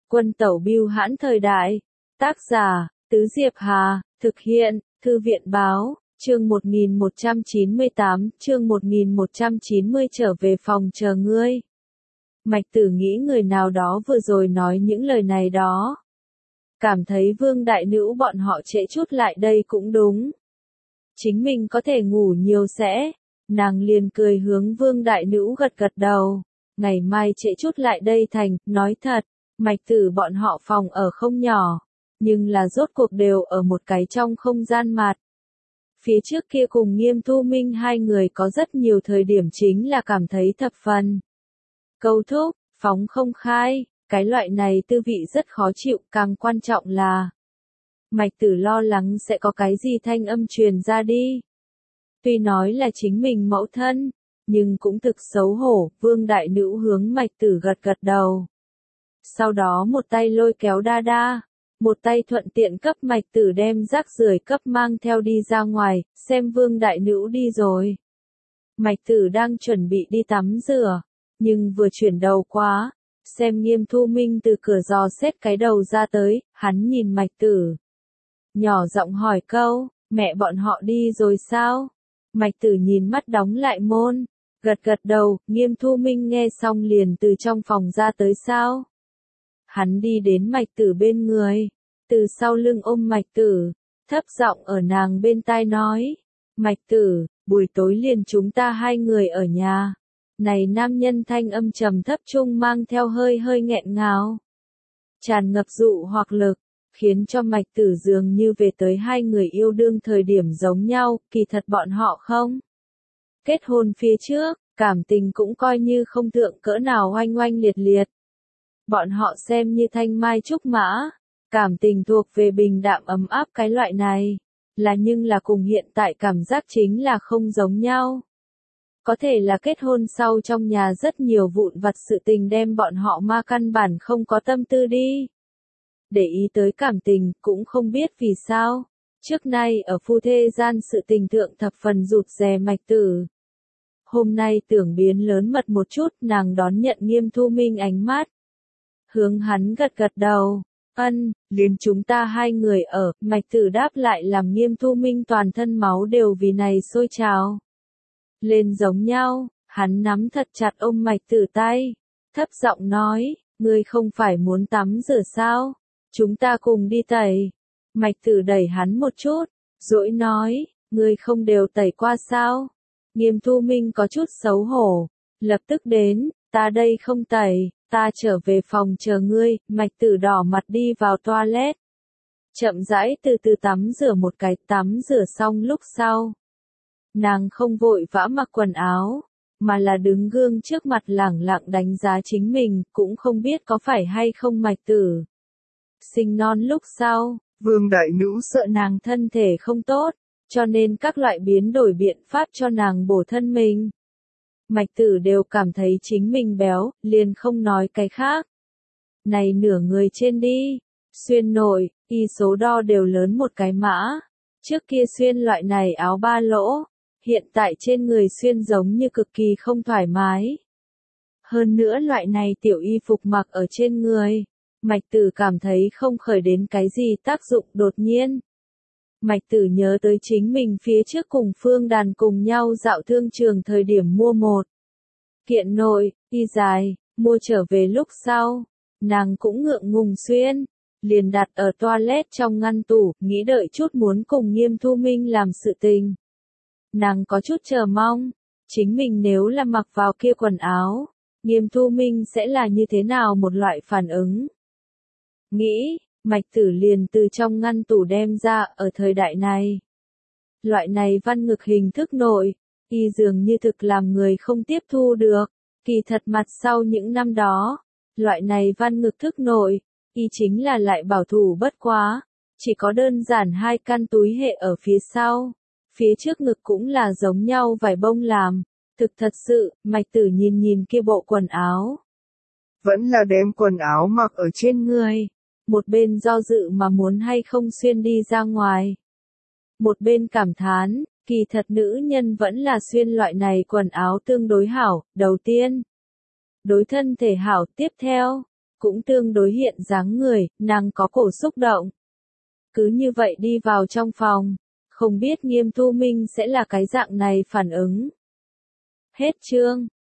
Quân tẩu bưu hãn thời đại. Tác giả, Tứ Diệp Hà, thực hiện, Thư viện báo, chương 1198, chương 1190 trở về phòng chờ ngươi. Mạch Tử nghĩ người nào đó vừa rồi nói những lời này đó. Cảm thấy Vương Đại Nữ bọn họ trễ chút lại đây cũng đúng. Chính mình có thể ngủ nhiều sẽ. Nàng liền cười hướng Vương Đại Nữ gật gật đầu. Ngày mai trễ chút lại đây thành, nói thật, Mạch Tử bọn họ phòng ở không nhỏ. Nhưng là rốt cuộc đều ở một cái trong không gian mặt. Phía trước kia cùng Nghiêm Thu Minh hai người có rất nhiều thời điểm chính là cảm thấy thập phần câu thúc, phóng không khai, cái loại này tư vị rất khó chịu, càng quan trọng là Mạch Tử lo lắng sẽ có cái gì thanh âm truyền ra đi. Tuy nói là chính mình mẫu thân, nhưng cũng thực xấu hổ, Vương Đại Nữ hướng Mạch Tử gật gật đầu. Sau đó một tay lôi kéo Đa Đa, một tay thuận tiện cấp Mạch Tử đem rác rưởi cấp mang theo đi ra ngoài, xem Vương Đại Nữ đi rồi. Mạch Tử đang chuẩn bị đi tắm rửa, nhưng vừa chuyển đầu quá, xem Nghiêm Thu Minh từ cửa dò xét cái đầu ra tới, hắn nhìn Mạch Tử. Nhỏ giọng hỏi câu, mẹ bọn họ đi rồi sao? Mạch Tử nhìn mắt đóng lại môn, gật gật đầu, Nghiêm Thu Minh nghe xong liền từ trong phòng ra tới sao? Hắn đi đến Mạch Tử bên người, từ sau lưng ôm Mạch Tử, thấp giọng ở nàng bên tai nói, Mạch Tử, buổi tối liền chúng ta hai người ở nhà. Này nam nhân thanh âm trầm thấp trung mang theo hơi hơi nghẹn ngào, tràn ngập dụ hoặc lực, khiến cho Mạch Tử dường như về tới hai người yêu đương thời điểm giống nhau, kỳ thật bọn họ không kết hôn phía trước, cảm tình cũng coi như không thượng cỡ nào oanh oanh liệt liệt. Bọn họ xem như thanh mai trúc mã, cảm tình thuộc về bình đạm ấm áp cái loại này, nhưng là cùng hiện tại cảm giác chính là không giống nhau. Có thể là kết hôn sau trong nhà rất nhiều vụn vặt sự tình đem bọn họ ma căn bản không có tâm tư đi để ý tới cảm tình, cũng không biết vì sao. Trước nay ở phu thê gian sự tình thượng thập phần rụt rè Mạch Tử. Hôm nay tưởng biến lớn mật một chút, nàng đón nhận Nghiêm Thu Minh ánh mắt. Hướng hắn gật gật đầu, ân, liền chúng ta hai người ở, Mạch Tử đáp lại làm Nghiêm Thu Minh toàn thân máu đều vì này sôi trào. Lên giống nhau, hắn nắm thật chặt ôm Mạch Tử tay, thấp giọng nói, ngươi không phải muốn tắm rửa sao? Chúng ta cùng đi tẩy. Mạch Tử đẩy hắn một chút, dỗi nói, ngươi không đều tẩy qua sao? Nghiêm Thu Minh có chút xấu hổ, lập tức đến, ta đây không tẩy, ta trở về phòng chờ ngươi. Mạch Tử đỏ mặt đi vào toilet. Chậm rãi từ từ tắm rửa một cái, tắm rửa xong lúc sau. Nàng không vội vã mặc quần áo, mà là đứng gương trước mặt lẳng lặng đánh giá chính mình, cũng không biết có phải hay không Mạch Tử sinh non lúc sau, Vương Đại Nữ sợ nàng thân thể không tốt, cho nên các loại biến đổi biện pháp cho nàng bổ thân mình. Mạch Tử đều cảm thấy chính mình béo, liền không nói cái khác. Này nửa người trên đi, xuyên nội, y số đo đều lớn một cái mã. Trước kia xuyên loại này áo ba lỗ, hiện tại trên người xuyên giống như cực kỳ không thoải mái. Hơn nữa loại này tiểu y phục mặc ở trên người, Mạch Tử cảm thấy không khởi đến cái gì tác dụng đột nhiên. Mạch Tử nhớ tới chính mình phía trước cùng Phương Đàn cùng nhau dạo thương trường thời điểm mua một kiện nội, y dài, mua trở về lúc sau, nàng cũng ngượng ngùng xuyên, liền đặt ở toilet trong ngăn tủ, nghĩ đợi chút muốn cùng Nghiêm Thu Minh làm sự tình. Nàng có chút chờ mong, chính mình nếu là mặc vào kia quần áo, Nghiêm Thu Minh sẽ là như thế nào một loại phản ứng. Nghĩ, Mạch Tử liền từ trong ngăn tủ đem ra, ở thời đại này. Loại này văn ngực hình thức nội, y dường như thực làm người không tiếp thu được, kỳ thật mặt sau những năm đó, loại này văn ngực thức nội, y chính là lại bảo thủ bất quá, chỉ có đơn giản hai căn túi hệ ở phía sau, phía trước ngực cũng là giống nhau vải bông làm, thực thật sự, Mạch Tử nhìn nhìn kia bộ quần áo. Vẫn là đem quần áo mặc ở trên người. Một bên do dự mà muốn hay không xuyên đi ra ngoài. Một bên cảm thán, kỳ thật nữ nhân vẫn là xuyên loại này quần áo tương đối hảo, đầu tiên. Đối thân thể hảo, tiếp theo, cũng tương đối hiện dáng người, nàng có cổ xúc động. Cứ như vậy đi vào trong phòng, không biết Nghiêm Thu Minh sẽ là cái dạng này phản ứng. Hết chương.